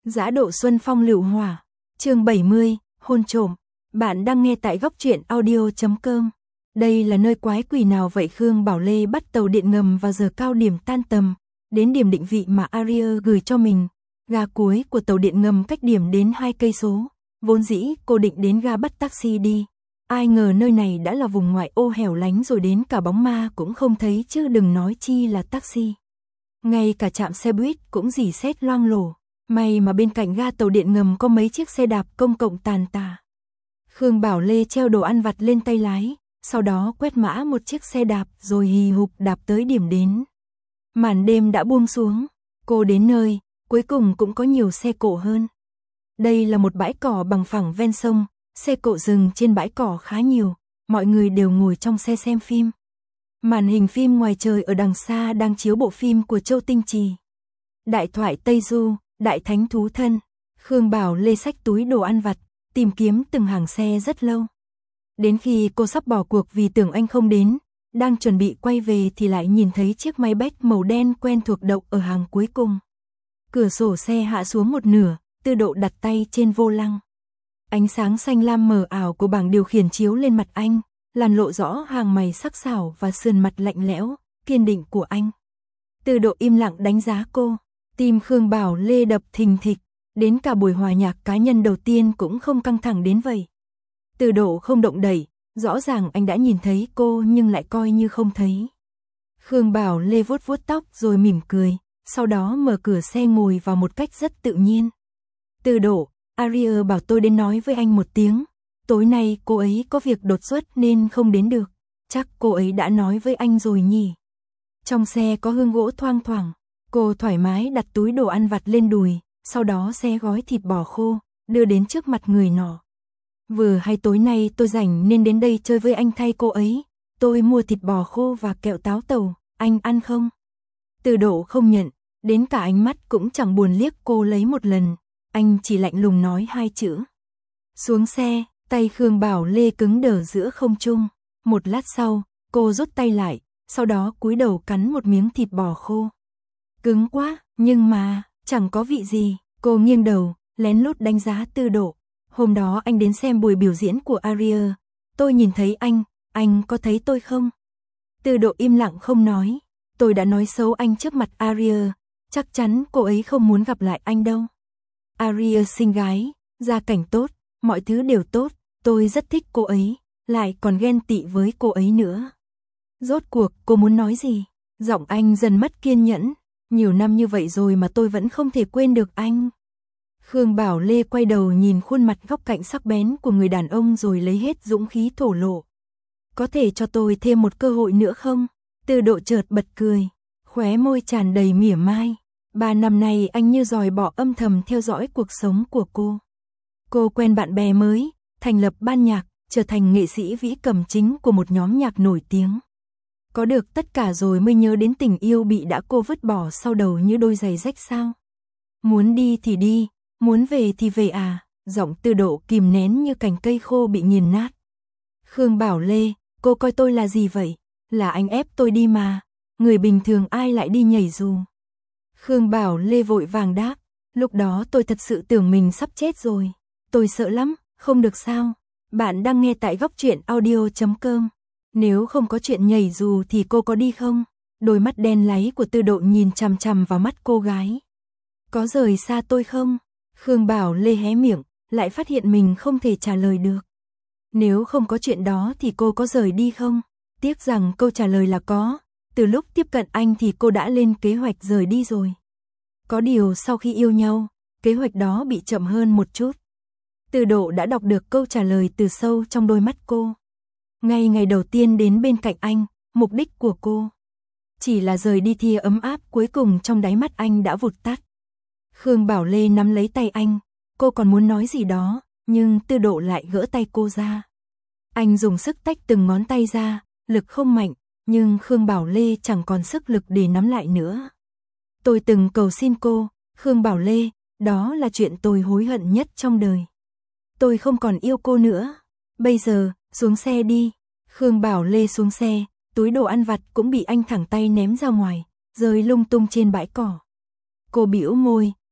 Dã độ xuân phong lựu hỏa. Chương 70, hôn trộm. Bạn đang nghe tại góc truyện audio.com. Đây là nơi quái quỷ nào vậy? Khương Bảo Lê bắt tàu điện ngầm vào giờ cao điểm tan tầm, đến điểm định vị mà Aria gửi cho mình. Ga cuối của tàu điện ngầm cách điểm đến 2 cây số. Vốn dĩ cô định đến ga bắt taxi đi. Ai ngờ nơi này đã là vùng ngoại ô hẻo lánh rồi đến cả bóng ma cũng không thấy chứ đừng nói chi là taxi. Ngay cả trạm xe buýt cũng rỉ sét loang lổ. May mà bên cạnh ga tàu điện ngầm có mấy chiếc xe đạp công cộng tàn tà. Khương Bảo Lê treo đồ ăn vặt lên tay lái, sau đó quét mã một chiếc xe đạp rồi hì hục đạp tới điểm đến. Màn đêm đã buông xuống, cô đến nơi, cuối cùng cũng có nhiều xe cộ hơn. Đây là một bãi cỏ bằng phẳng ven sông, xe cộ dừng trên bãi cỏ khá nhiều, mọi người đều ngồi trong xe xem phim. Màn hình phim ngoài trời ở đằng xa đang chiếu bộ phim của Châu Tinh Trì. Đại thoại Tây Du, Đại Thánh Thú Thân. Khương Bảo Lê xách túi đồ ăn vặt, tìm kiếm từng hàng xe rất lâu. Đến khi cô sắp bỏ cuộc vì tưởng anh không đến, đang chuẩn bị quay về thì lại nhìn thấy chiếc máy bách màu đen quen thuộc đậu ở hàng cuối cùng. Cửa sổ xe hạ xuống một nửa, Tư Độ đặt tay trên vô lăng. Ánh sáng xanh lam mờ ảo của bảng điều khiển chiếu lên mặt anh, làn lộ rõ hàng mày sắc sảo và sườn mặt lạnh lẽo, kiên định của anh. Tư Độ im lặng đánh giá cô, tim Khương Bảo Lê đập thình thịch, đến cả buổi hòa nhạc cá nhân đầu tiên cũng không căng thẳng đến vậy. Tư Độ không động đậy, rõ ràng anh đã nhìn thấy cô nhưng lại coi như không thấy. Khương Bảo Lê vuốt vuốt tóc rồi mỉm cười, sau đó mở cửa xe ngồi vào một cách rất tự nhiên. Tư Độ, Aria bảo tôi đến nói với anh một tiếng. Tối nay cô ấy có việc đột xuất nên không đến được. Chắc cô ấy đã nói với anh rồi nhỉ. Trong xe có hương gỗ thoang thoảng. Cô thoải mái đặt túi đồ ăn vặt lên đùi, sau đó xé gói thịt bò khô, đưa đến trước mặt người nọ. Vừa hay tối nay tôi rảnh nên đến đây chơi với anh thay cô ấy. Tôi mua thịt bò khô và kẹo táo tàu, anh ăn không? Tư Độ không nhận, đến cả ánh mắt cũng chẳng buồn liếc cô lấy một lần. Anh chỉ lạnh lùng nói 2 chữ. Xuống xe, tay Khương Bảo Lê cứng đờ giữa không trung. Một lát sau, cô rút tay lại, sau đó cúi đầu cắn một miếng thịt bò khô. Cứng quá, nhưng mà, chẳng có vị gì. Cô nghiêng đầu, lén lút đánh giá Tư Độ. Hôm đó anh đến xem buổi biểu diễn của Aria. Tôi nhìn thấy anh có thấy tôi không? Tư Độ im lặng không nói. Tôi đã nói xấu anh trước mặt Aria, chắc chắn cô ấy không muốn gặp lại anh đâu. Aria xinh gái, gia cảnh tốt, mọi thứ đều tốt, tôi rất thích cô ấy, lại còn ghen tị với cô ấy nữa. Rốt cuộc cô muốn nói gì? Giọng anh dần mất kiên nhẫn, nhiều năm như vậy rồi mà tôi vẫn không thể quên được anh. Khương Bảo Lê quay đầu nhìn khuôn mặt góc cạnh sắc bén của người đàn ông rồi lấy hết dũng khí thổ lộ. Có thể cho tôi thêm một cơ hội nữa không? Tư Độ chợt bật cười, khóe môi tràn đầy mỉa mai. 3 năm nay anh như dòi bỏ âm thầm theo dõi cuộc sống của cô. Cô quen bạn bè mới, thành lập ban nhạc, trở thành nghệ sĩ vĩ cầm chính của một nhóm nhạc nổi tiếng. Có được tất cả rồi mới nhớ đến tình yêu bị đã cô vứt bỏ sau đầu như đôi giày rách sao. Muốn đi thì đi, muốn về thì về à, giọng Tư Độ kìm nén như cành cây khô bị nghiền nát. Khương Bảo Lê, cô coi tôi là gì vậy? Là anh ép tôi đi mà, người bình thường ai lại đi nhảy dù. Khương Bảo Lê vội vàng đáp, lúc đó tôi thật sự tưởng mình sắp chết rồi. Tôi sợ lắm, không được sao. Bạn đang nghe tại góc truyện audio.com. Nếu không có chuyện nhảy dù thì cô có đi không? Đôi mắt đen láy của Tư Độ nhìn chằm chằm vào mắt cô gái. Có rời xa tôi không? Khương Bảo Lê hé miệng, lại phát hiện mình không thể trả lời được. Nếu không có chuyện đó thì cô có rời đi không? Tiếc rằng câu trả lời là có. Từ lúc tiếp cận anh thì cô đã lên kế hoạch rời đi rồi. Có điều sau khi yêu nhau, kế hoạch đó bị chậm hơn một chút. Tư Độ đã đọc được câu trả lời từ sâu trong đôi mắt cô. Ngay ngày đầu tiên đến bên cạnh anh, mục đích của cô chỉ là rời đi thìa ấm áp cuối cùng trong đáy mắt anh đã vụt tắt. Khương Bảo Lê nắm lấy tay anh, cô còn muốn nói gì đó, nhưng Tư Độ lại gỡ tay cô ra. Anh dùng sức tách từng ngón tay ra, lực không mạnh, nhưng Khương Bảo Lê chẳng còn sức lực để nắm lại nữa. Tôi từng cầu xin cô, Khương Bảo Lê, đó là chuyện tôi hối hận nhất trong đời. Tôi không còn yêu cô nữa. Bây giờ, xuống xe đi. Khương Bảo Lê xuống xe, túi đồ ăn vặt cũng bị anh thẳng tay ném ra ngoài, rơi lung tung trên bãi cỏ. Cô bĩu môi,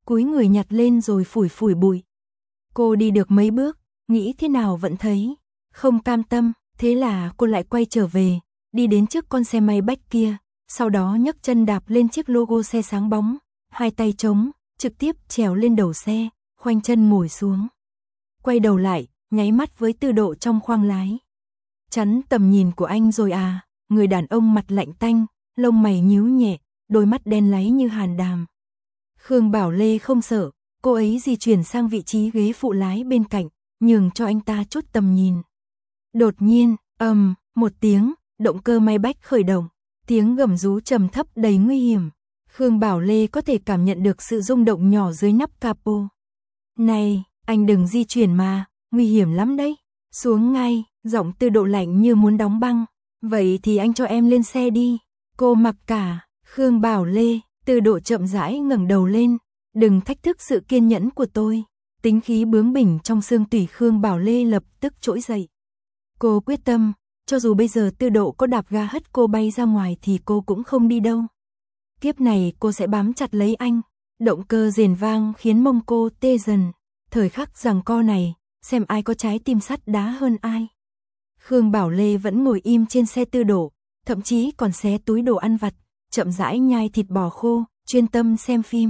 cúi người nhặt lên rồi phủi phủi bụi. Cô đi được mấy bước, nghĩ thế nào vẫn thấy không cam tâm, thế là cô lại quay trở về, đi đến trước con xe may bách kia, sau đó nhấc chân đạp lên chiếc logo xe sáng bóng, hai tay trống, trực tiếp trèo lên đầu xe, khoanh chân ngồi xuống. Quay đầu lại, nháy mắt với Tư Độ trong khoang lái. Chắn tầm nhìn của anh rồi à, người đàn ông mặt lạnh tanh, lông mày nhíu nhẹ, đôi mắt đen láy như hàn đàm. Khương Bảo Lê không sợ, cô ấy di chuyển sang vị trí ghế phụ lái bên cạnh, nhường cho anh ta chút tầm nhìn. Đột nhiên, một tiếng, động cơ may bách khởi động, tiếng gầm rú trầm thấp đầy nguy hiểm. Khương Bảo Lê có thể cảm nhận được sự rung động nhỏ dưới nắp capo. Này, anh đừng di chuyển mà, nguy hiểm lắm đấy. Xuống ngay, giọng Tư Độ lạnh như muốn đóng băng. Vậy thì anh cho em lên xe đi. Cô mặc cả, Khương Bảo Lê. Tư Độ chậm rãi ngẩng đầu lên. Đừng thách thức sự kiên nhẫn của tôi. Tính khí bướng bỉnh trong xương tủy Khương Bảo Lê lập tức trỗi dậy. Cô quyết tâm, cho dù bây giờ Tư Độ có đạp ga hất cô bay ra ngoài thì cô cũng không đi đâu. Kiếp này cô sẽ bám chặt lấy anh. Động cơ rền vang khiến mông cô tê dần. Thời khắc giằng co này, xem ai có trái tim sắt đá hơn ai. Khương Bảo Lê vẫn ngồi im trên xe Tư Độ, thậm chí còn xé túi đồ ăn vặt, chậm rãi nhai thịt bò khô, chuyên tâm xem phim.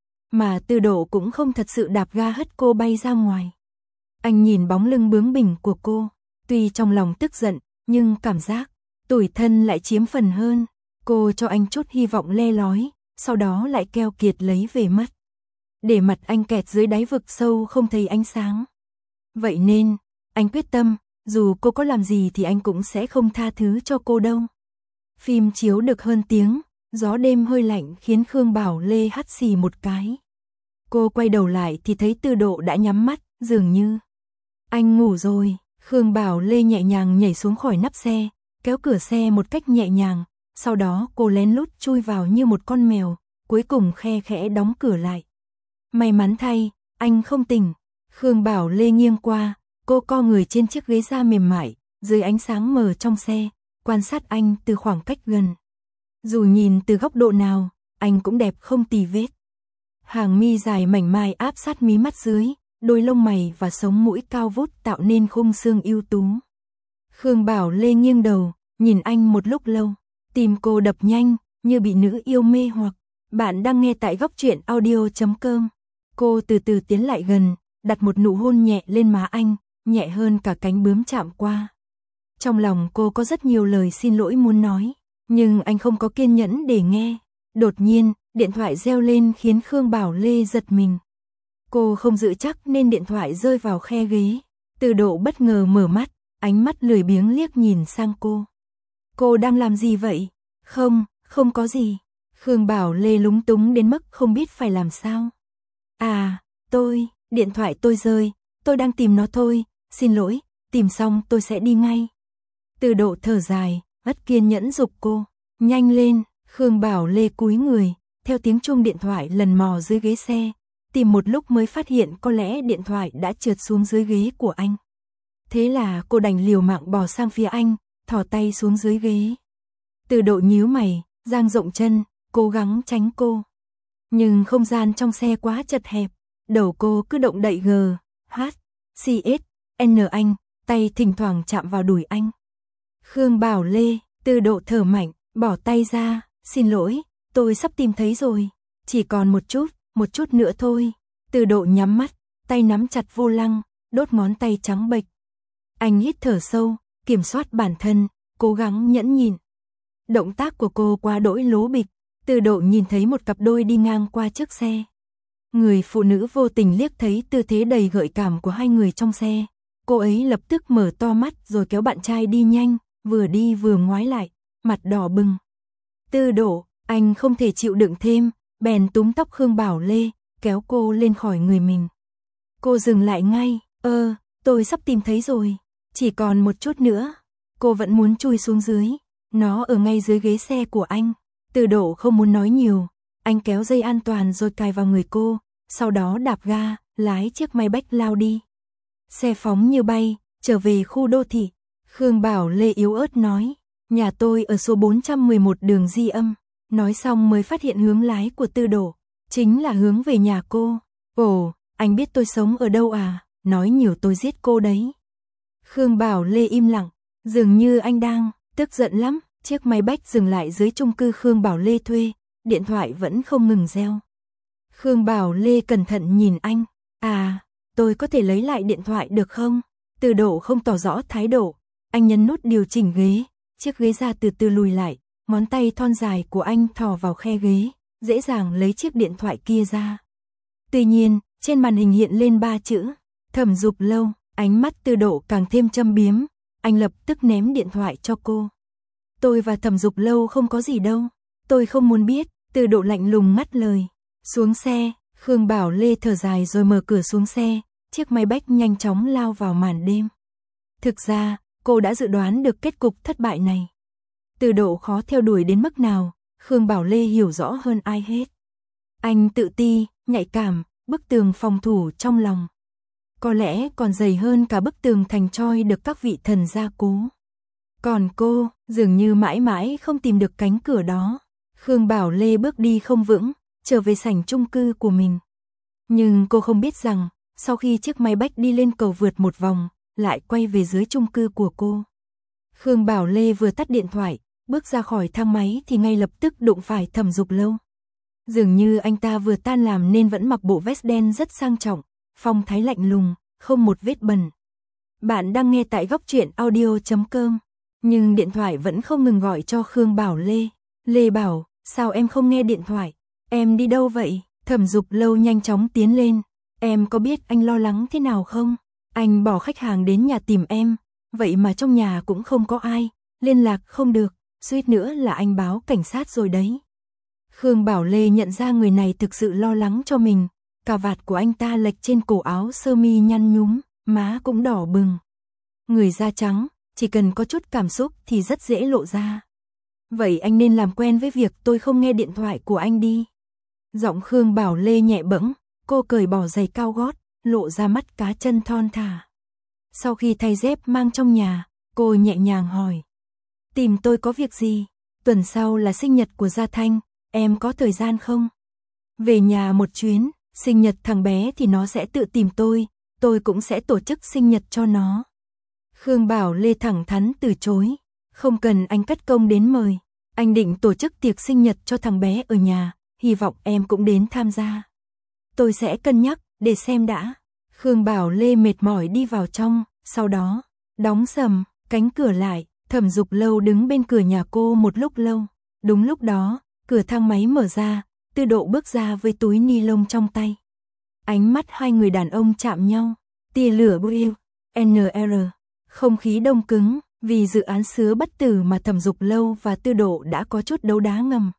Mà Tư Độ cũng không thật sự đạp ga hất cô bay ra ngoài. Anh nhìn bóng lưng bướng bỉnh của cô, tuy trong lòng tức giận, nhưng cảm giác tủi thân lại chiếm phần hơn. Cô cho anh chút hy vọng le lói, sau đó lại keo kiệt lấy về mất. Để mặt anh kẹt dưới đáy vực sâu không thấy ánh sáng. Vậy nên, anh quyết tâm, dù cô có làm gì thì anh cũng sẽ không tha thứ cho cô đâu. Phim chiếu được hơn tiếng, gió đêm hơi lạnh khiến Khương Bảo Lê hắt xì một cái. Cô quay đầu lại thì thấy Tư Độ đã nhắm mắt, dường như anh ngủ rồi. Khương Bảo Lê nhẹ nhàng nhảy xuống khỏi nắp xe, kéo cửa xe một cách nhẹ nhàng, sau đó cô lén lút chui vào như một con mèo, cuối cùng khe khẽ đóng cửa lại. May mắn thay, anh không tỉnh. Khương Bảo Lê nghiêng qua, cô co người trên chiếc ghế da mềm mại, dưới ánh sáng mờ trong xe, quan sát anh từ khoảng cách gần. Dù nhìn từ góc độ nào, anh cũng đẹp không tì vết. Hàng mi dài mảnh mai áp sát mí mắt dưới, đôi lông mày và sống mũi cao vút tạo nên khung xương ưu tú. Khương Bảo Lê nghiêng đầu, nhìn anh một lúc lâu, tim cô đập nhanh, như bị nữ yêu mê hoặc. Bạn đang nghe tại góc truyện audio.com. Cô từ từ tiến lại gần, đặt một nụ hôn nhẹ lên má anh, nhẹ hơn cả cánh bướm chạm qua. Trong lòng cô có rất nhiều lời xin lỗi muốn nói, nhưng anh không có kiên nhẫn để nghe. Đột nhiên, điện thoại reo lên khiến Khương Bảo Lê giật mình. Cô không giữ chắc nên điện thoại rơi vào khe ghế. Tư Độ bất ngờ mở mắt, ánh mắt lười biếng liếc nhìn sang cô. Cô đang làm gì vậy? Không có gì. Khương Bảo Lê lúng túng đến mức không biết phải làm sao. À, điện thoại tôi rơi, tôi đang tìm nó thôi, xin lỗi, tìm xong tôi sẽ đi ngay. Tư Độ thở dài, mất kiên nhẫn giục cô, nhanh lên. Khương Bảo Lê cúi người, theo tiếng chuông điện thoại lần mò dưới ghế xe, tìm một lúc mới phát hiện có lẽ điện thoại đã trượt xuống dưới ghế của anh. Thế là cô đành liều mạng bò sang phía anh, thò tay xuống dưới ghế. Tư Độ nhíu mày, dang rộng chân, cố gắng tránh cô. Nhưng không gian trong xe quá chật hẹp, đầu cô cứ động đậy anh, tay thỉnh thoảng chạm vào đùi anh. Khương Bảo Lê, Tư Độ thở mạnh, bỏ tay ra, xin lỗi, tôi sắp tìm thấy rồi, chỉ còn một chút nữa thôi. Tư Độ nhắm mắt, tay nắm chặt vô lăng, đốt ngón tay trắng bệch. Anh hít thở sâu, kiểm soát bản thân, cố gắng nhẫn nhịn. Động tác của cô quá đỗi lố bịch. Tư Độ nhìn thấy một cặp đôi đi ngang qua trước xe. Người phụ nữ vô tình liếc thấy tư thế đầy gợi cảm của hai người trong xe. Cô ấy lập tức mở to mắt rồi kéo bạn trai đi nhanh, vừa đi vừa ngoái lại, mặt đỏ bừng. Tư Độ, anh không thể chịu đựng thêm, bèn túm tóc Khương Bảo Lê, kéo cô lên khỏi người mình. Cô dừng lại ngay, tôi sắp tìm thấy rồi, chỉ còn một chút nữa. Cô vẫn muốn chui xuống dưới, nó ở ngay dưới ghế xe của anh. Tư Độ không muốn nói nhiều, anh kéo dây an toàn rồi cài vào người cô, sau đó đạp ga, lái chiếc may bách lao đi. Xe phóng như bay, trở về khu đô thị. Khương Bảo Lê yếu ớt nói, nhà tôi ở số 411 đường Di Âm. Nói xong mới phát hiện hướng lái của Tư Độ. Chính là hướng về nhà cô. Ồ, anh biết tôi sống ở đâu à, nói nhiều tôi giết cô đấy. Khương Bảo Lê im lặng, dường như anh đang tức giận lắm. Chiếc máy bách dừng lại dưới chung cư Khương Bảo Lê thuê, điện thoại vẫn không ngừng reo. Khương Bảo Lê cẩn thận nhìn anh, à, tôi có thể lấy lại điện thoại được không? Từ Độ không tỏ rõ thái độ, anh nhấn nút điều chỉnh ghế, chiếc ghế ra từ từ lùi lại, ngón tay thon dài của anh thò vào khe ghế, dễ dàng lấy chiếc điện thoại kia ra. Tuy nhiên, trên màn hình hiện lên 3 chữ, Thẩm Dục Lâu, ánh mắt Từ Độ càng thêm châm biếm, anh lập tức ném điện thoại cho cô. Tôi và Thẩm Dục Lâu không có gì đâu, tôi không muốn biết, Từ Độ lạnh lùng ngắt lời. Xuống xe, Khương Bảo Lê thở dài rồi mở cửa xuống xe, chiếc máy bách nhanh chóng lao vào màn đêm. Thực ra, cô đã dự đoán được kết cục thất bại này. Từ Độ khó theo đuổi đến mức nào, Khương Bảo Lê hiểu rõ hơn ai hết. Anh tự ti, nhạy cảm, bức tường phòng thủ trong lòng. Có lẽ còn dày hơn cả bức tường thành Troy được các vị thần gia cố. Còn cô, dường như mãi mãi không tìm được cánh cửa đó. Khương Bảo Lê bước đi không vững, trở về sảnh chung cư của mình. Nhưng cô không biết rằng, sau khi chiếc máy bách đi lên cầu vượt một vòng, lại quay về dưới chung cư của cô. Khương Bảo Lê vừa tắt điện thoại, bước ra khỏi thang máy thì ngay lập tức đụng phải Thẩm Dục Lâu. Dường như anh ta vừa tan làm nên vẫn mặc bộ vest đen rất sang trọng, phong thái lạnh lùng, không một vết bẩn. Bạn đang nghe tại Góc Truyện Audio.com, nhưng điện thoại vẫn không ngừng gọi cho Khương Bảo Lê. Lê bảo, sao em không nghe điện thoại? Em đi đâu vậy? Thẩm Dục Lâu nhanh chóng tiến lên. Em có biết anh lo lắng thế nào không? Anh bỏ khách hàng đến nhà tìm em, vậy mà trong nhà cũng không có ai, liên lạc không được, suýt nữa là anh báo cảnh sát rồi đấy. Khương Bảo Lê nhận ra người này thực sự lo lắng cho mình, cà vạt của anh ta lệch trên cổ áo sơ mi nhăn nhúm, má cũng đỏ bừng. Người da trắng, chỉ cần có chút cảm xúc thì rất dễ lộ ra. Vậy anh nên làm quen với việc tôi không nghe điện thoại của anh đi. Giọng Khương Bảo Lê nhẹ bẫng, cô cởi bỏ giày cao gót, lộ ra mắt cá chân thon thả. Sau khi thay dép mang trong nhà, cô nhẹ nhàng hỏi. Tìm tôi có việc gì? Tuần sau là sinh nhật của Gia Thanh, em có thời gian không? Về nhà một chuyến, sinh nhật thằng bé thì nó sẽ tự tìm tôi cũng sẽ tổ chức sinh nhật cho nó. Khương Bảo Lê thẳng thắn từ chối. Không cần anh cất công đến mời. Anh định tổ chức tiệc sinh nhật cho thằng bé ở nhà, hy vọng em cũng đến tham gia. Tôi sẽ cân nhắc, để xem đã. Khương Bảo Lê mệt mỏi đi vào trong, sau đó, đóng sầm, cánh cửa lại, Thẩm Dục Lâu đứng bên cửa nhà cô một lúc lâu. Đúng lúc đó, cửa thang máy mở ra, Từ Độ bước ra với túi ni lông trong tay. Ánh mắt hai người đàn ông chạm nhau, tia lửa bưu, NR, không khí đông cứng, vì dự án sứa bất tử mà Thẩm Dục Lâu và Từ Độ đã có chút đấu đá ngầm.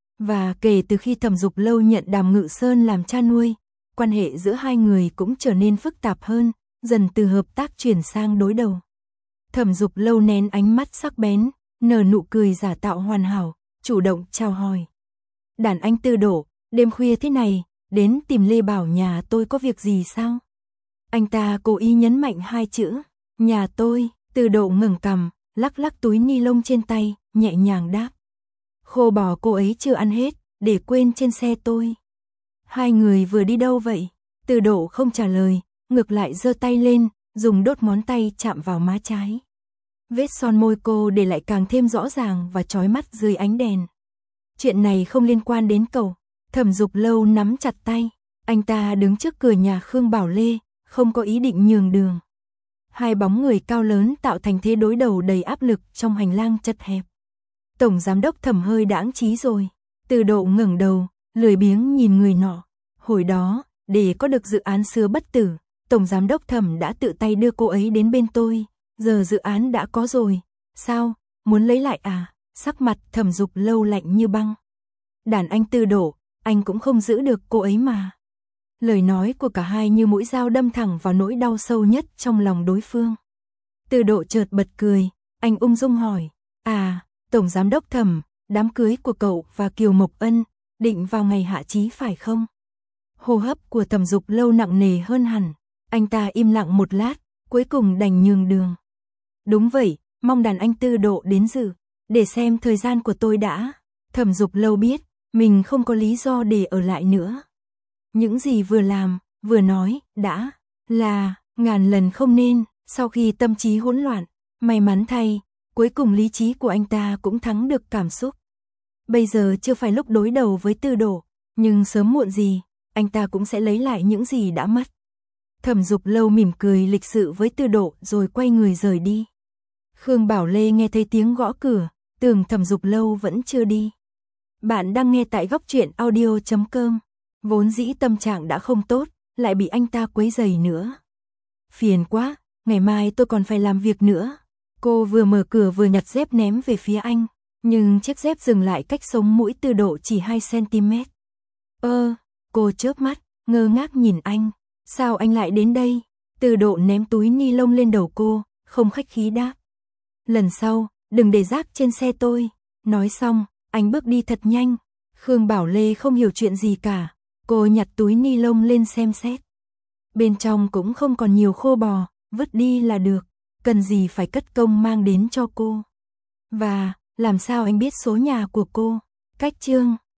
Và kể từ khi Thẩm Dục Lâu nhận Đàm Ngự Sơn làm cha nuôi, quan hệ giữa hai người cũng trở nên phức tạp hơn, dần từ hợp tác chuyển sang đối đầu. Thẩm Dục Lâu nén ánh mắt sắc bén, nở nụ cười giả tạo hoàn hảo, chủ động chào hỏi. Đàn anh Từ Độ, đêm khuya thế này, đến tìm Lê Bảo nhà tôi có việc gì sao? Anh ta cố ý nhấn mạnh hai chữ, nhà tôi. Từ Độ ngẩng cằm, lắc lắc túi ni lông trên tay, nhẹ nhàng đáp. Khô bò cô ấy chưa ăn hết, để quên trên xe tôi. Hai người vừa đi đâu vậy? Từ Độ không trả lời, ngược lại giơ tay lên, dùng đốt ngón tay chạm vào má trái. Vết son môi cô để lại càng thêm rõ ràng và chói mắt dưới ánh đèn. Chuyện này không liên quan đến cậu. Thẩm Dục Lâu nắm chặt tay, anh ta đứng trước cửa nhà Khương Bảo Lê, không có ý định nhường đường. Hai bóng người cao lớn tạo thành thế đối đầu đầy áp lực trong hành lang chật hẹp. Tổng giám đốc Thẩm hơi đãng trí rồi. Từ Độ ngẩng đầu, lười biếng nhìn người nọ. Hồi đó, để có được dự án sứa bất tử, tổng giám đốc Thẩm đã tự tay đưa cô ấy đến bên tôi. Giờ dự án đã có rồi. Sao, muốn lấy lại à? Sắc mặt Thẩm Dục Lâu lạnh như băng. Đàn anh Từ Độ, anh cũng không giữ được cô ấy mà. Lời nói của cả hai như mũi dao đâm thẳng vào nỗi đau sâu nhất trong lòng đối phương. Từ Độ chợt bật cười, anh ung dung hỏi, à, tổng giám đốc Thẩm, đám cưới của cậu và Kiều Mộc Ân, định vào ngày hạ chí phải không? Hô hấp của Thẩm Dục Lâu nặng nề hơn hẳn, anh ta im lặng một lát, cuối cùng đành nhường đường. Đúng vậy, mong đàn anh Từ Độ đến dự, để xem thời gian của tôi đã. Thẩm Dục Lâu biết, mình không có lý do để ở lại nữa. Những gì vừa làm, vừa nói, đã là ngàn lần không nên. Sau khi tâm trí hỗn loạn, may mắn thay, cuối cùng lý trí của anh ta cũng thắng được cảm xúc. Bây giờ chưa phải lúc đối đầu với Tư Độ, nhưng sớm muộn gì, anh ta cũng sẽ lấy lại những gì đã mất. Thẩm Dục Lâu mỉm cười lịch sự với Tư Độ rồi quay người rời đi. Khương Bảo Lê nghe thấy tiếng gõ cửa, tưởng Thẩm Dục Lâu vẫn chưa đi. Bạn đang nghe tại góc truyện audio.com. Vốn dĩ tâm trạng đã không tốt, lại bị anh ta quấy rầy nữa. Phiền quá, ngày mai tôi còn phải làm việc nữa. Cô vừa mở cửa vừa nhặt dép ném về phía anh, nhưng chiếc dép dừng lại cách sống mũi Tư Độ chỉ 2 cm. Cô chớp mắt, ngơ ngác nhìn anh. Sao anh lại đến đây? Tư Độ ném túi ni lông lên đầu cô, không khách khí đáp. Lần sau, đừng để rác trên xe tôi. Nói xong, anh bước đi thật nhanh. Khương Bảo Lê không hiểu chuyện gì cả. Cô nhặt túi ni lông lên xem xét. Bên trong cũng không còn nhiều khô bò, vứt đi là được. Cần gì phải cất công mang đến cho cô. Và, làm sao anh biết số nhà của cô? Cách chương